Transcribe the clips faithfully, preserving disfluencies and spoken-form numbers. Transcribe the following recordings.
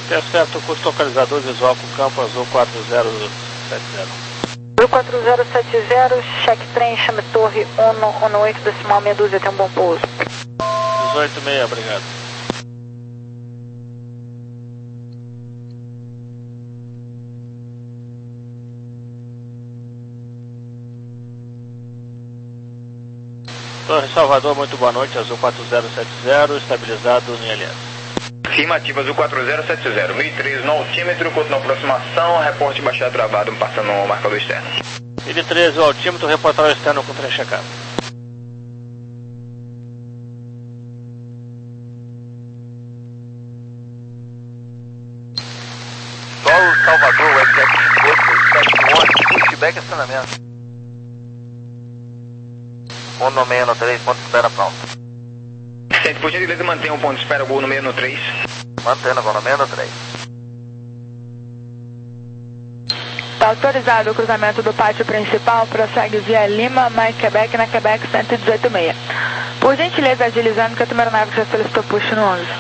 Pé certo, custo localizador visual com campo azul quatro zero sete zero. Azul quatro zero sete zero, cheque trem, chame torre um um oito decimal meia dúzia, tem um bom pouso. dezoito e meia, obrigado. Torre Salvador, muito boa noite, Azul quatro zero sete zero, estabilizado em L S. Afirmativa, Azul quatro zero sete zero, mil e três no altímetro, continua a aproximação, reporte baixada travado, passando no marcador externo. mil e treze, o altímetro, reportar o externo com trem checado. Solo Salvador, webjet cinco oito sete um, pushback acionamento. um no meio no três, ponto de espera pronto. Centro, por gentileza, mantenha um ponto de espera, gol no meio no três. Mantendo, gol no meio no três. Está autorizado o cruzamento do pátio principal, prossegue via Lima, Mike Quebec, na Quebec cento e dezoito e meia. Por gentileza, agilizando que a tua aeronave já solicitou push no onze.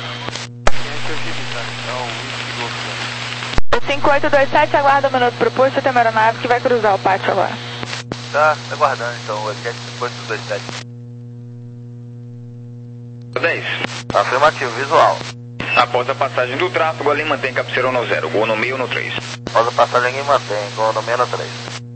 O cinco oito dois sete aguarda um minuto pro push, tem uma aeronave que vai cruzar o pátio agora. Tá, aguardando então, o webjet cinco oito dois sete. dez. Afirmativo, visual. Após a passagem do tráfego, ali mantém cabeceira no zero, gol no meio no três. Após a passagem em mantém, gol no meio no três.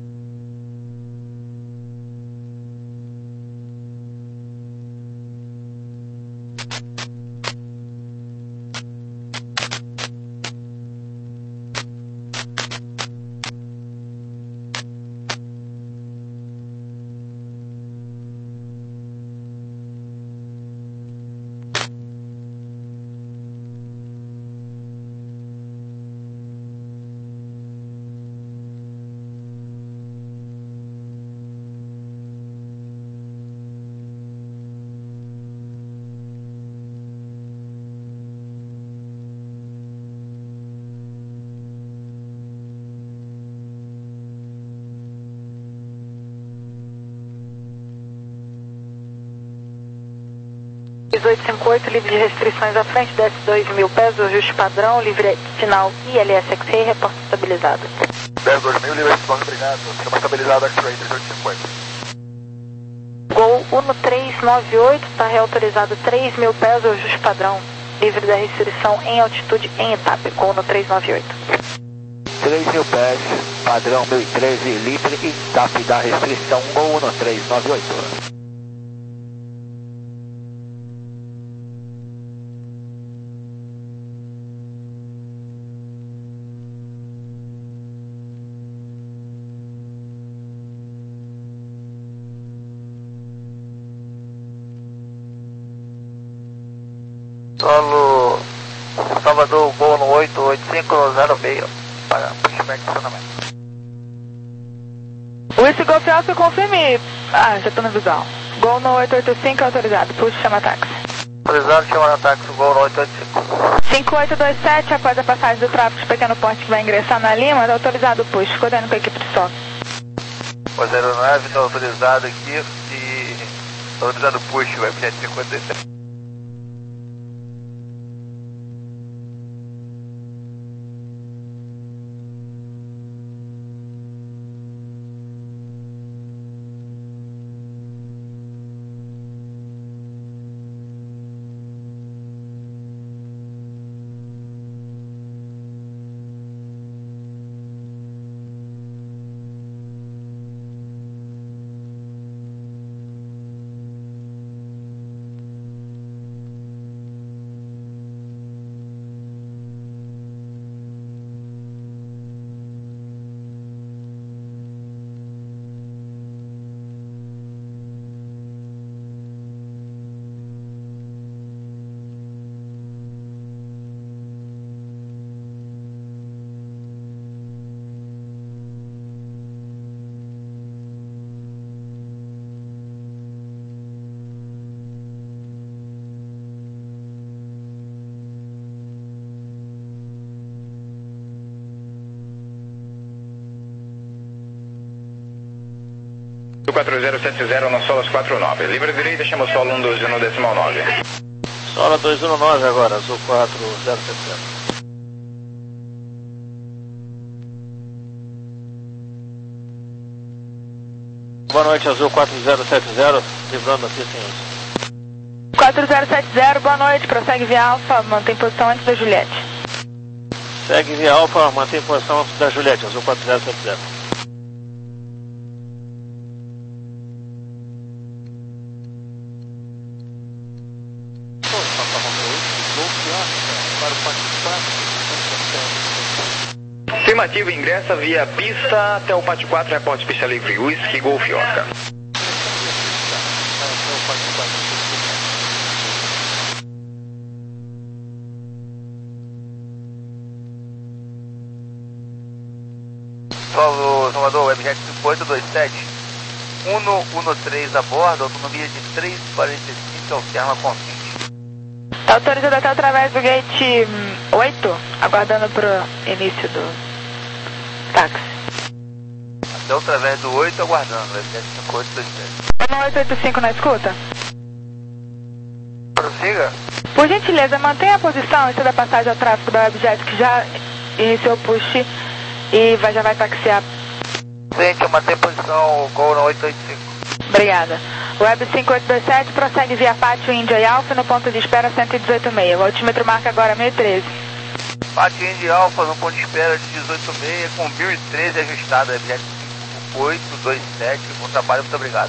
dezoito cinquenta e oito, livre de restrições à frente, desce dois mil pés, o ajuste padrão, livre sinal I L S X-Ray, reporte estabilizado. dez dois mil, livre de obrigado. Chama estabilizado, X-Ray dezoito cinquenta. Gol um três nove oito, está reautorizado três mil pés, o ajuste padrão, livre da restrição em altitude em etapa, Gol no três nove oito. três mil pés, padrão mil e treze, livre e etapa da restrição, Gol no três nove oito. Solo Salvador, voo no oito oito cinco zero meio para pushback acionamento. Whisky Golf Alpha, confirme. Ah, já estou no visual. Gol no oito oito cinco autorizado, push, chama táxi. Autorizado, chama táxi, gol no oito oito cinco. cinco oito dois sete, após a passagem do tráfego de pequeno porte que vai ingressar na Lima, está autorizado o push, coordenando com a equipe de soco. O zero nove está autorizado aqui e autorizado o push, vai para cinquenta e sete. quatro zero sete zero no Solas quatro nove. Livre direita, chama o solo um dois no decimal nove. Sola dois um nove agora, Azul quatro zero sete zero. Boa noite, Azul quatro zero sete zero, livrando a pista em uso. quatro zero sete zero, boa noite, prossegue via Alfa, mantém posição antes da Juliette. Segue via Alfa, mantém posição antes da Juliette, Azul quatro zero sete zero. Afirmativo, ingressa via pista até o pátio quatro, reporte pista livre, Whisky Golf Oscar. Paulo Salvador, Webjet cinco oito dois sete, um um três a bordo, autonomia de três quarenta e cinco, alterna com vinte. Está autorizado até através do gate oito, aguardando para o início do táxi. Até através do oito, aguardando, Webjet cinco oito dois sete. um oito oito cinco na escuta? Prossiga. Por gentileza, mantenha a posição antes da passagem ao tráfego da Webjet, que já iniciou o push e vai, já vai taxiar. Frente, eu mantenho a posição, Gol no oito oito cinco. Obrigada. Web cinco oito dois sete prossegue via Pátio Índia e Alfa no ponto de espera cento e dezoito vírgula seis. O altímetro marca agora mil e treze. Pátio Índia e Alfa no ponto de espera de dezoito vírgula seis com mil e treze ajustado, Webjet cinco oito dois sete. Bom trabalho, muito obrigado.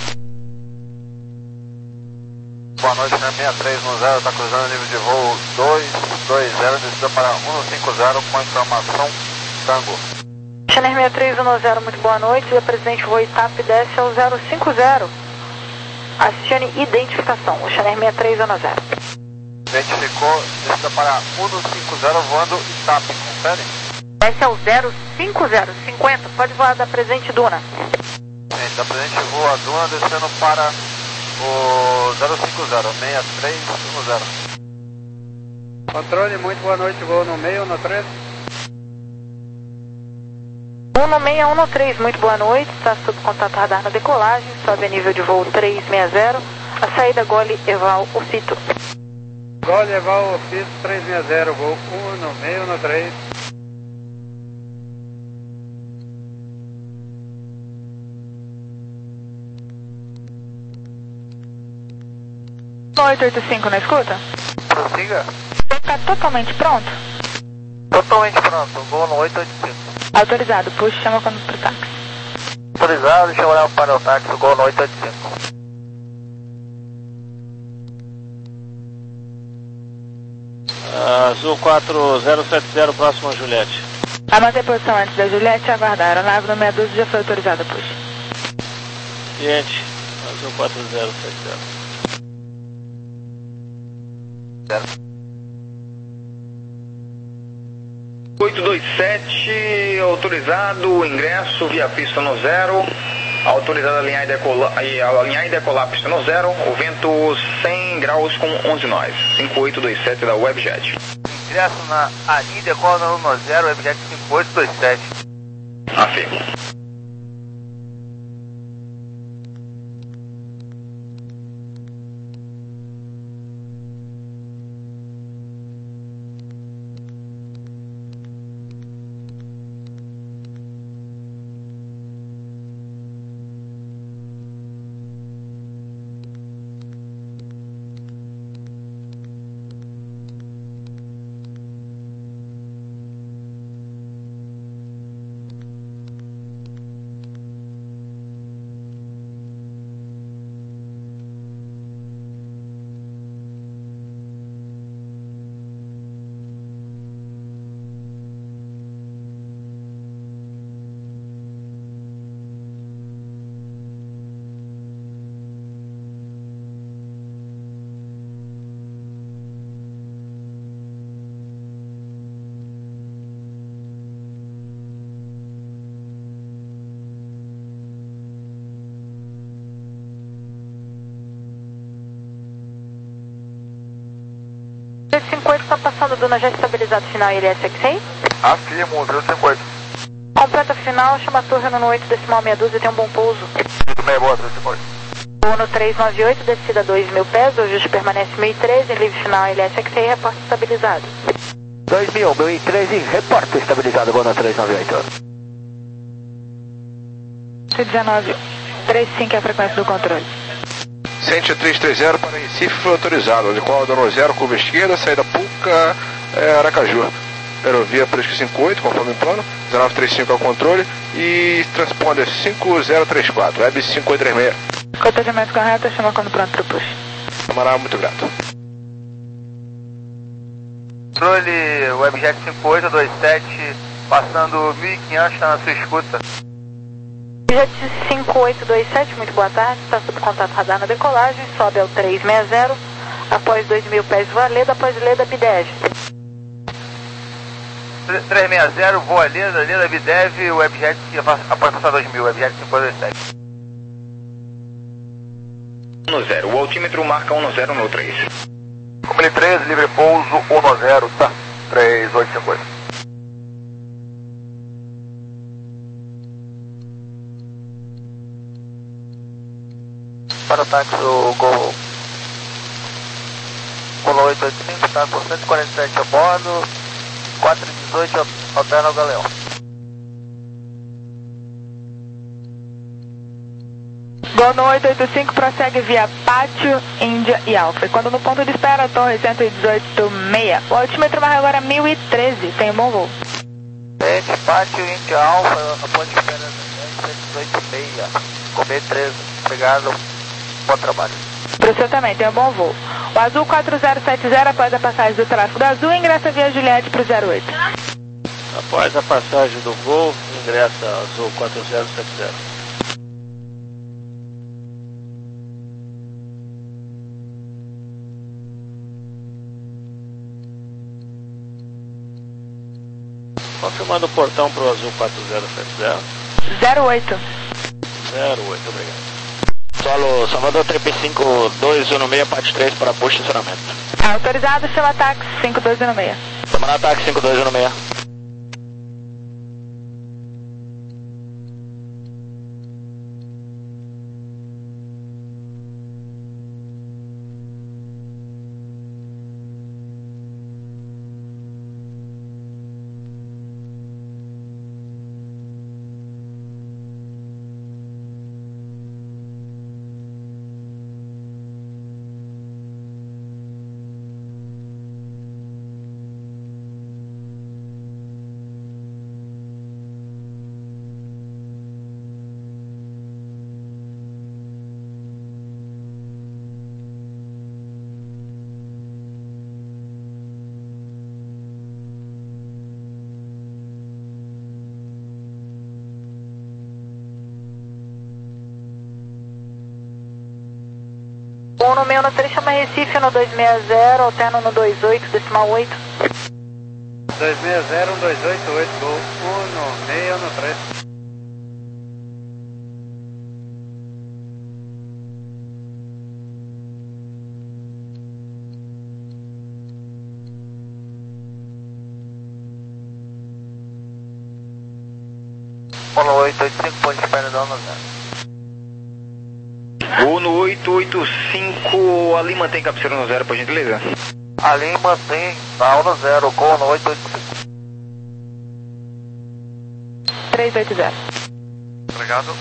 Boa noite, né? sessenta e três no zero, está cruzando nível de voo dois dois zero, descida para um cinco zero com a informação Tango. Channel sessenta e três um zero, muito boa noite. O presidente voo TAP desce ao zero cinco zero. Acione identificação. O Channel sessenta e três um zero. Identificou, descida para um cinco zero, voando TAP, confere? Desce ao zero cinco zero, cinquenta. Pode voar da presente Duna. Sim, da presente voa Duna, descendo para o zero cinco zero, sessenta e três um zero. Controle, muito boa noite, voo no meio, no três. um no seis um no três, muito boa noite. Está sob contato radar na decolagem, sobe a nível de voo trezentos e sessenta. A saída Gole Eval Ofito. Gole Eval Ofito trezentos e sessenta, voo um no seis no três. oito oito cinco na escuta? Prossiga. Está totalmente pronto? Totalmente pronto, voo no oito oito cinco. Autorizado, puxa, chama quando pro táxi. Autorizado, deixa eu olhar para o táxi, Gol no oito oito cinco. Azul quatro zero sete zero, próximo a Juliette. A manter posição antes da Juliette, aguardar. A nave no meia dúzia já foi autorizada, puxa. Cliente, Azul quatro zero sete zero. Certo. oito dois sete, autorizado, ingresso via pista no zero, autorizado a alinhar e decolar, alinhar e decolar a pista no zero, o vento cem graus com onze nós, cinco oito dois sete da Webjet. Ingresso na alinha e decola no zero, Webjet cinco oito dois sete. Afirmo. cinco oito está passando, Duna já estabilizado final I L S X aí? Afirmo, zero cinco oito. Completa final, chama a torre no oito decimal meia dúzia e tem um bom pouso. Meia boa, zero cinco oito. Uno trezentos e noventa e oito, descida dois mil pés, o ajuste permanece mil e treze, livre final I L S X aí, reporte estabilizado. dois mil, mil e treze, reporte estabilizado, Uno trezentos e noventa e oito. dezenove, três cinco é a frequência do controle. Cente três três zero para Recife foi autorizado. De qual dano zero, curva esquerda, saída Puca, é, Aracaju. Aerovia Presque cinquenta e oito, conforme o plano, dezenove trinta e cinco é o controle e transponder cinco zero três quatro, web cinco oito três seis. Cotejamento correto, chama quando pronto para o push. Camarada, muito grato. Controle Webjet cinco oito dois sete, passando mil e quinhentos, está na sua escuta. Webjet cinco oito dois sete, muito boa tarde, está sob contato radar na decolagem, sobe ao três seis zero, após dois mil pés voa Leda, após Leda Bidev. três seis zero, voa Leda, Leda Bidev, Webjet após passar dois mil, Webjet cinco oito dois sete. um zero, o altímetro marca um zero no três. Comele três, livre pouso, um zero, tá, três oito cinco oito. Para o táxi, o Gol Gol oito oito cinco, está com cento e quarenta e sete a bordo, quatro dezoito, alterna o Galeão. Gol no oito oito cinco prossegue via Pátio, Índia e Alfa. E quando no ponto de espera, torre cento e dezoito seis. O altímetro marca agora mil e treze. Tem um bom voo. Sete, Pátio, Índia, Alfa, a ponte de espera cento e dezoito seis. Comer treze. Obrigado. Bom trabalho. Para o senhor também, tem um bom voo. O Azul quatro zero sete zero, após a passagem do tráfego do Azul, ingressa via Juliette para o zero oito. Após a passagem do Gol, ingressa Azul quatro zero sete zero. Confirmando o portão para o Azul quatro zero sete zero. zero oito. zero oito, obrigado. Solo Salvador três cinco dois um seis, parte três para posto de estacionamento. Autorizado, chama táxi cinco dois um seis. Tomando ataque cinco dois um seis. um no meio no três, chama Recife no dois seis zero, alterno no dois oito, decimal oito. dois seis zero, um dois oito oito, Gol um no meio no três. um oito oito cinco, ponte de espera da um zero. Gol no oito oito cinco, ali mantém cabeceira no zero, por gentileza. Ali mantém, tá um zero, Gol no oito oito cinco. três oito zero. Obrigado.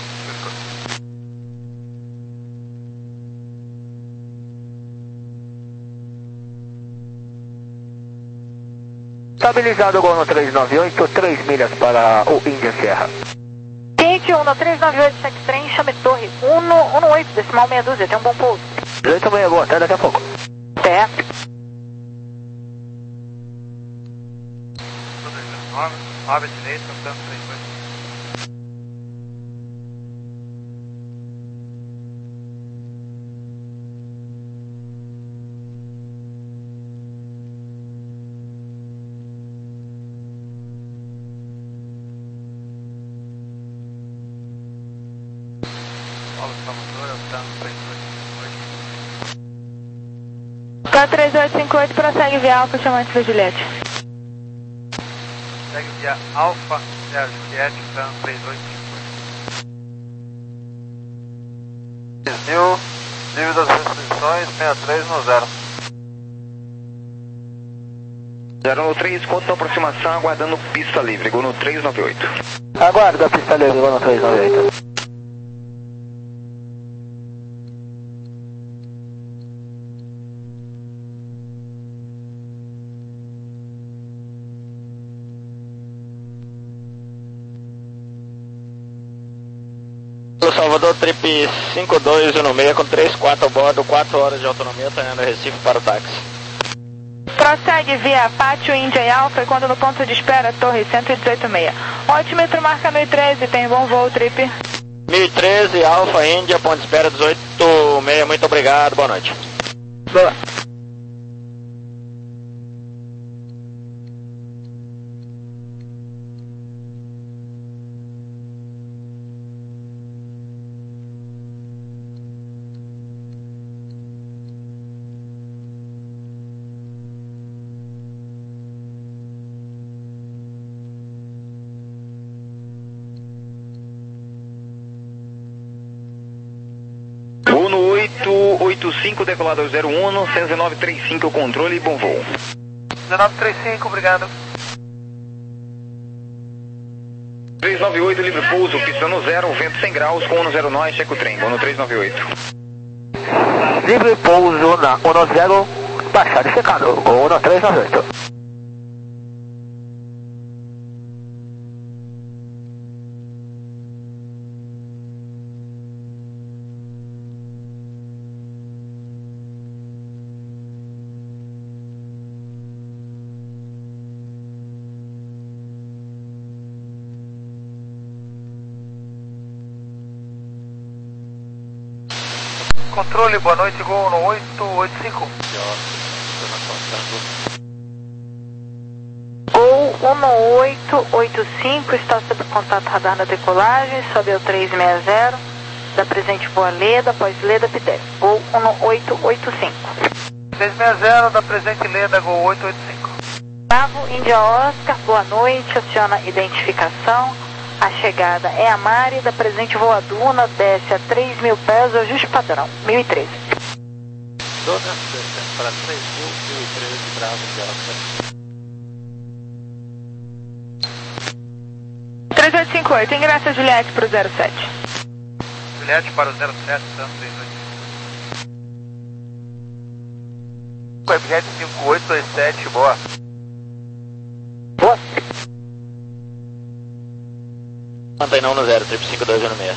Estabilizado o Gol no três nove oito, três milhas para o Índia Serra. Quente um no três nove oito, sete trem, chame torre um no oito, decimal meia dúzia, tem um bom pouso. oito meia, Gol, até daqui a pouco. Até. nove direito, campo três oito. K três oito cinco oito, prossegue via Alfa, chamante da Juliette. Segue via Alfa, via Juliette, Tan três oito cinco oito. Desvio, nível das restrições, sessenta e três no zero. zero no três, conta a aproximação, aguardando pista livre. Gol no três nove oito. Aguarda a pista livre, Gol no três nove oito. Salvador, trip cinco dois um seis com três quatro a bordo, quatro horas de autonomia, tá indo Recife para o táxi. Prossegue via Pátio Índia e Alfa e quando no ponto de espera, torre cento e dezoito meia. O altímetro marca mil e treze, tem bom voo, trip. mil e treze, Alfa Índia, ponto de espera dezoito meia, muito obrigado, boa noite. Boa. oito oito cinco, decolador zero um, cento e dezenove trinta e cinco, controle e bom voo. dezenove trinta e cinco, obrigado. trezentos e noventa e oito, livre pouso, pista no zero, vento cem graus, com um zero nós, checa o trem, no trezentos e noventa e oito. Livre pouso na um zero, baixado e checado, um trezentos e noventa e oito. Controle, boa noite, Gol no oito oito cinco. Gol um oito oito cinco, está sob contato radar na decolagem, sobe ao trezentos e sessenta, da presente voa Leda, após Leda, Pidec. Gol um oito oito cinco. trezentos e sessenta, da presente Leda, Gol oito oito cinco. Bravo, Índia Oscar, boa noite, aciona identificação. A chegada é a Mari, da presente voa Duna, desce a três mil pés, ajuste padrão, mil e treze. Dona, descendo para três mil e treze, Bravo, Índia Oscar. três oito cinco oito, ingressa Juliette para o zero sete. Juliette para o zero sete, Santos três oito cinco. Webjet cinco oito dois sete, boa. Boa. Mantenham no zero, trip cinco dois um seis.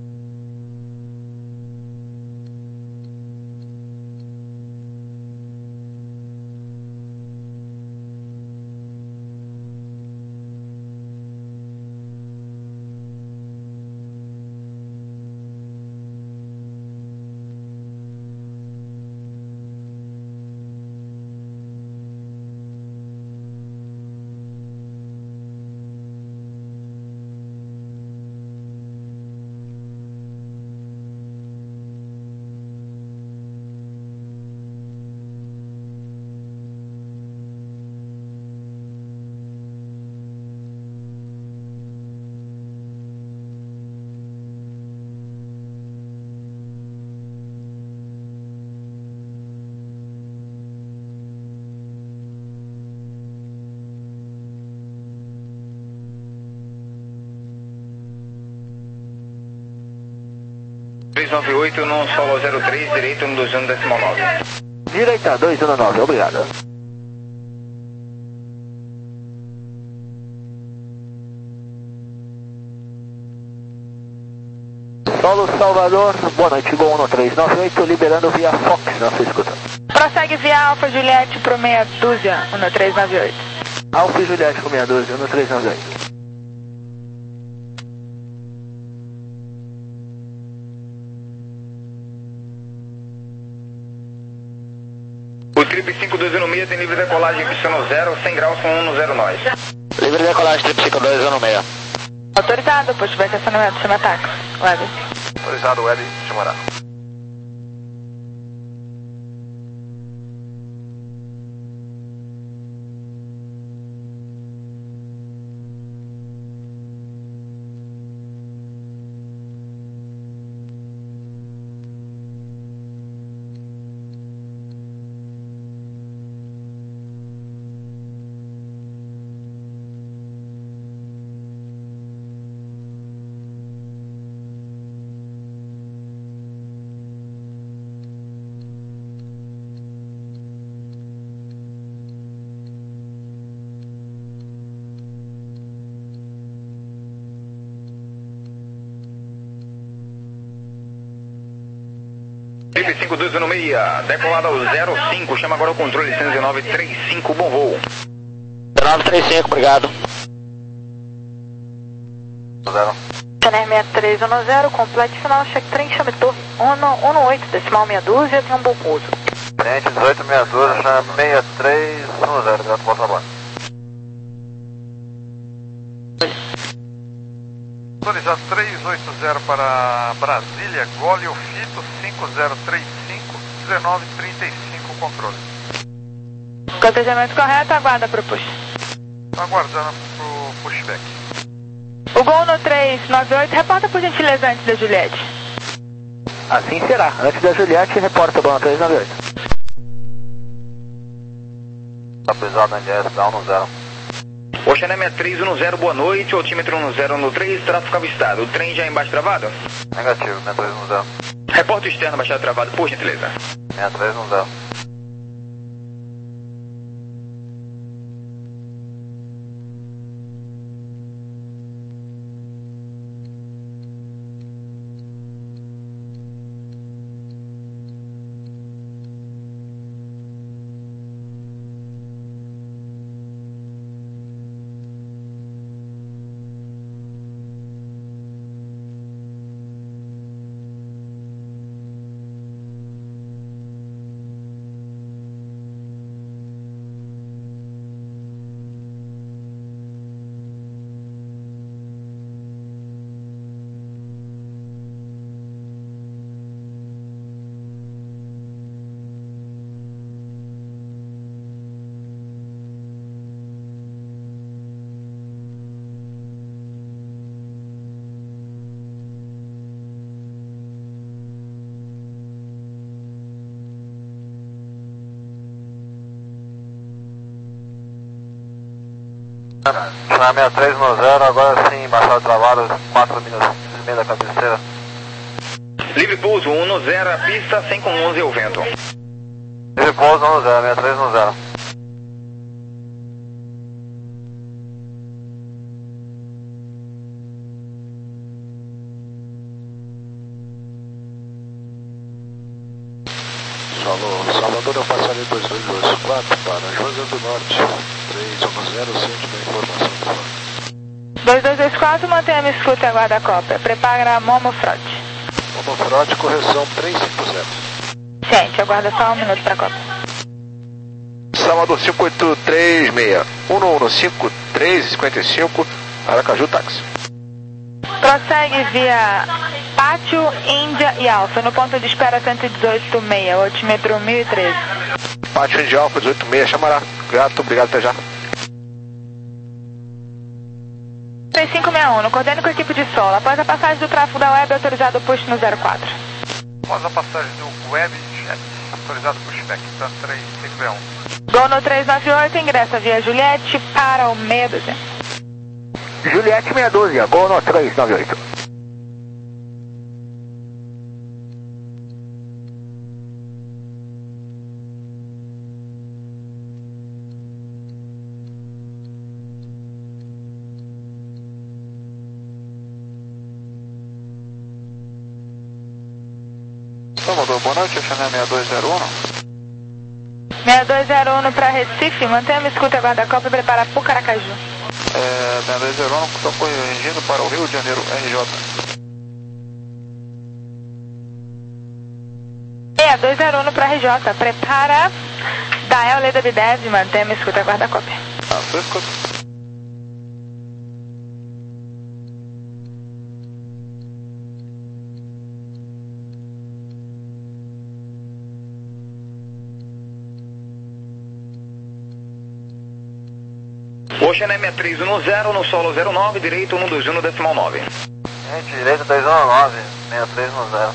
trezentos e noventa e oito, no solo zero três, direito no dois um decimal nove. Direita, dois um nove, obrigado. Solo Salvador, boa noite, Gol um três nove oito, liberando via Fox, na sua escuta. Prossegue via Alfa Juliette para o meia dúzia, um três nove oito. Alfa e Juliette com meia dúzia, um três nove oito. O trip cinco dois um seis tem livre decolagem pista no zero, cem graus com um zero nós. Livre decolagem, trip cinco dois um seis. Autorizado, posto de estacionamento, chama táxi. Web. Autorizado, L, chamará. cinco dois um seis, decolado ao zero cinco, chama agora o controle cento e nove trinta e cinco, bom voo. zero nove trinta e cinco, obrigado. Zero. Channel seis três um zero, complete final, check trem, chame torre um oito, decimal meia dúzia, tem um bom pouso. Cliente dezoito sessenta e dois, chama seis três um zero, direto para o trabalho. Autorizado três oito zero para Brasília, Gole Ofito cinco zero três cinco, dezenove trinta e cinco, controle. Cotejamento correto, aguarda para o push. Aguardando pro pushback. O Gol no três nove oito, reporta por gentileza antes da Juliette. Assim será. Antes da Juliette, reporta o Gol no três nove oito. Autorizado na N S, down no zero. Oceana seis três um zero, boa noite, altímetro um zero um três, tráfego avistado. O trem já embaixo travado? Negativo, seis três um zero. Reporte externo, baixado travado, por gentileza. seis três um zero. Chama seis três um zero, agora sim, embaixado travado, quatro minutos e meio da cabeceira. Livre pouso, um zero, a pista, cem com onze o vento. Livre pouso um zero, seis três um zero. Falou, Salvador é o passarinho dois dois dois quatro para José do Norte, três um zero, centro da informação do fora. dois dois dois quatro, mantenha a escuta e aguarda a cópia. Prepara a Momo Frote. Momo Frote, correção três cinco zero. Gente, aguarda só um minuto para a cópia. Salvador cinco oito três seis, um um cinco três cinco cinco, Aracaju, táxi. Prossegue via Pátio, Índia e Alfa, no ponto de espera cento e dezoito seis, altímetro mil e treze. Pátio, Índia, Alfa, dezoito seis, chamará. Grato, obrigado, até já. três cinco seis um, coordene com a equipe de solo. Após a passagem do tráfego da web, autorizado o push no zero quatro. Após a passagem do web, autorizado o pushback, tá três cinco seis um. Gol no três nove oito, ingressa via Juliette para o meia dúzia. Juliette meia dúzia, Gol no três nove oito. Salvador, boa noite, Channel seis dois zero um. seis dois zero um para Recife, mantenha a escuta e aguarda a cópia e prepara para o Caracaju. É, seis dois zero um, estou corrigindo para o Rio de Janeiro, R J. seis dois zero um para R J, prepara Dael Leda Bidev, mantenha a escuta e aguarda a cópia. Ah, tô escutando. Oceana seis três um zero, no solo zero nove, direito um dois um, decimal nove. Gente, direito dois um nove, seis três um zero.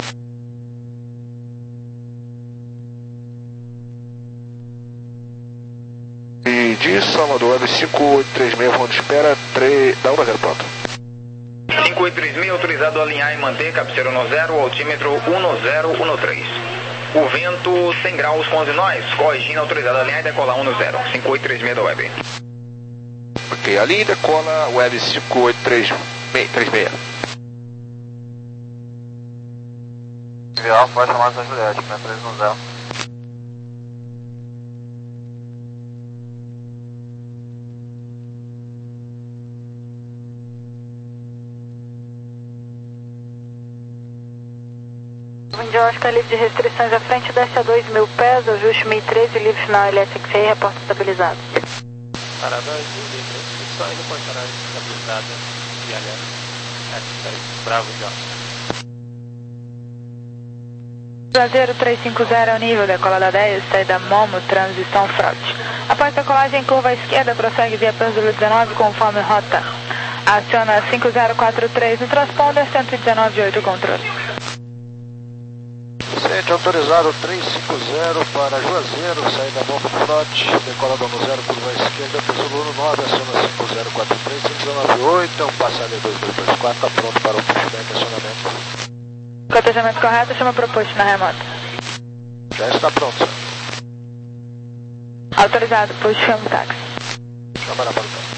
E de Salvador, web cinco oito três seis, vamos de espera, três, dá um a zero, pronto. cinco oito três seis, autorizado a alinhar e manter, cabeceira no zero, altímetro um zero um três. O vento cem graus com onze nós, corrigindo, autorizado a alinhar e decolar um zero, cinco oito três seis da web. Ok, a linha decola web cinco oito três seis. Via Alfa vai chamar São Juliette, seis três um zero. Indy Oscar livre de restrições à frente, desce a dois mil pés, ajuste mil e treze, livre final L S X I, reporta estabilizado. Parada livre, restrição e depois parada estabilizada de L S X I, Bravo de Oscar. Cruzeiro trezentos e cinquenta, nível, decolada dez, saída Momo, transição Fraude. Após decolagem em curva à esquerda, prossegue via Pêndulo dezenove conforme rota. Aciona cinco zero quatro três no transponder, cento e dezenove oito controle. Ciente autorizado trezentos e cinquenta para Juazeiro, saída Momo Fraude, decolada no zero, curva à esquerda, Pêndulo nove, aciona cinco zero quatro três, cento e dezenove oito, é um passageiro dois dois dois quatro, está pronto para o puxamento e acionamento. Cotejamento correto, chama proposto na remota. Já está pronto, senhor. Autorizado, push, chama o táxi. Chama para o táxi.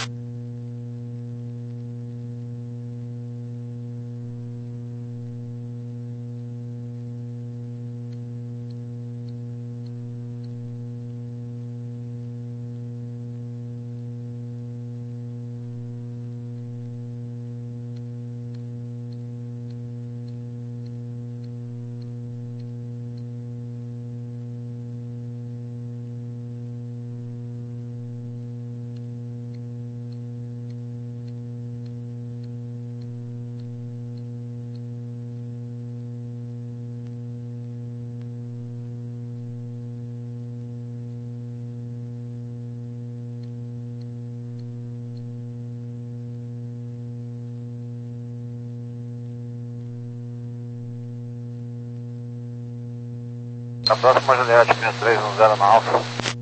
A próxima Juliette, seis três um zero na Alfa.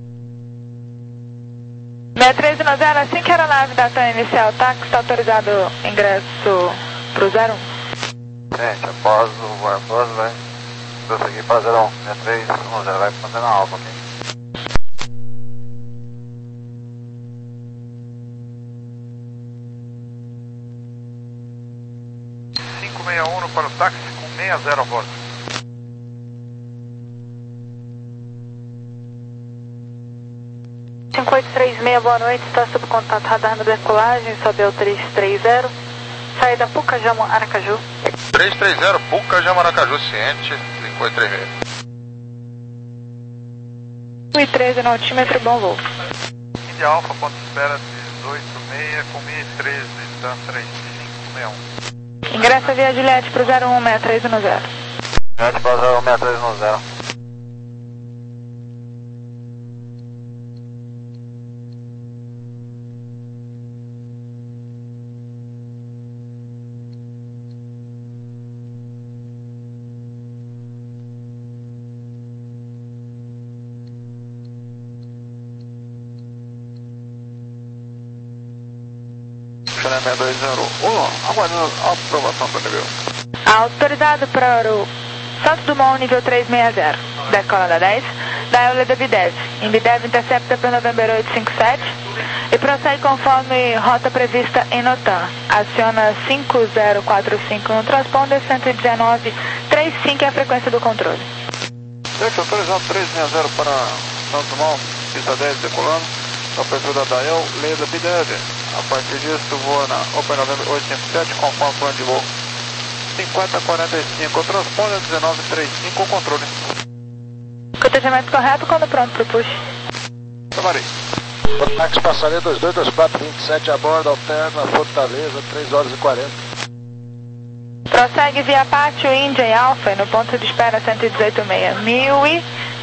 seis três um zero, assim que a aeronave da ação inicial, táxi, está autorizado ingresso para o zero um. Gente, após o Airbus vai prosseguir para zero um. seis três um zero, vai manter na Alfa aqui. cinco seis um para o táxi com sessenta a bordo. cinco oito três seis, boa noite, está sob contato radar na decolagem, Isabel trezentos e trinta, saída Pucajama, Aracaju. trezentos e trinta, Pucajama, Aracaju, ciente, cinco oito três seis. mil e treze no altímetro, bom voo. Indy Alfa, ponto de espera dezoito seis com mil e treze, distância três cinco seis um. Ingressa via Juliette para o zero um, seis três um zero. Juliette para zero um, seis três um zero. seis dois zero um, aguardando a aprovação do nível. Autorizado para o Santos Dumont, nível trezentos e sessenta, decola da dez, da Euler da Bidev. Em Bidev intercepta para November oito cinco sete e prossegue conforme rota prevista em Notan. Aciona cinco zero quatro cinco no transponder, cento e dezenove trinta e cinco é a frequência do controle. Gente, autorizado trezentos e sessenta para Santos Dumont, pista dez decolando, abertura da El, lei da Bidev. A partir disso, voa na Open November oito cinco sete, conforme plano de voo. cinquenta quarenta e cinco, o transponder dezenove trinta e cinco, o controle. Cotejamento correto, quando pronto para o push. Tamarei. Táxi passageiro dois dois dois quatro vinte e sete a bordo, alterna, Fortaleza, três horas e quarenta. Prossegue via Pátio India e Alfa, no ponto de espera cento e dezoito seis, mil e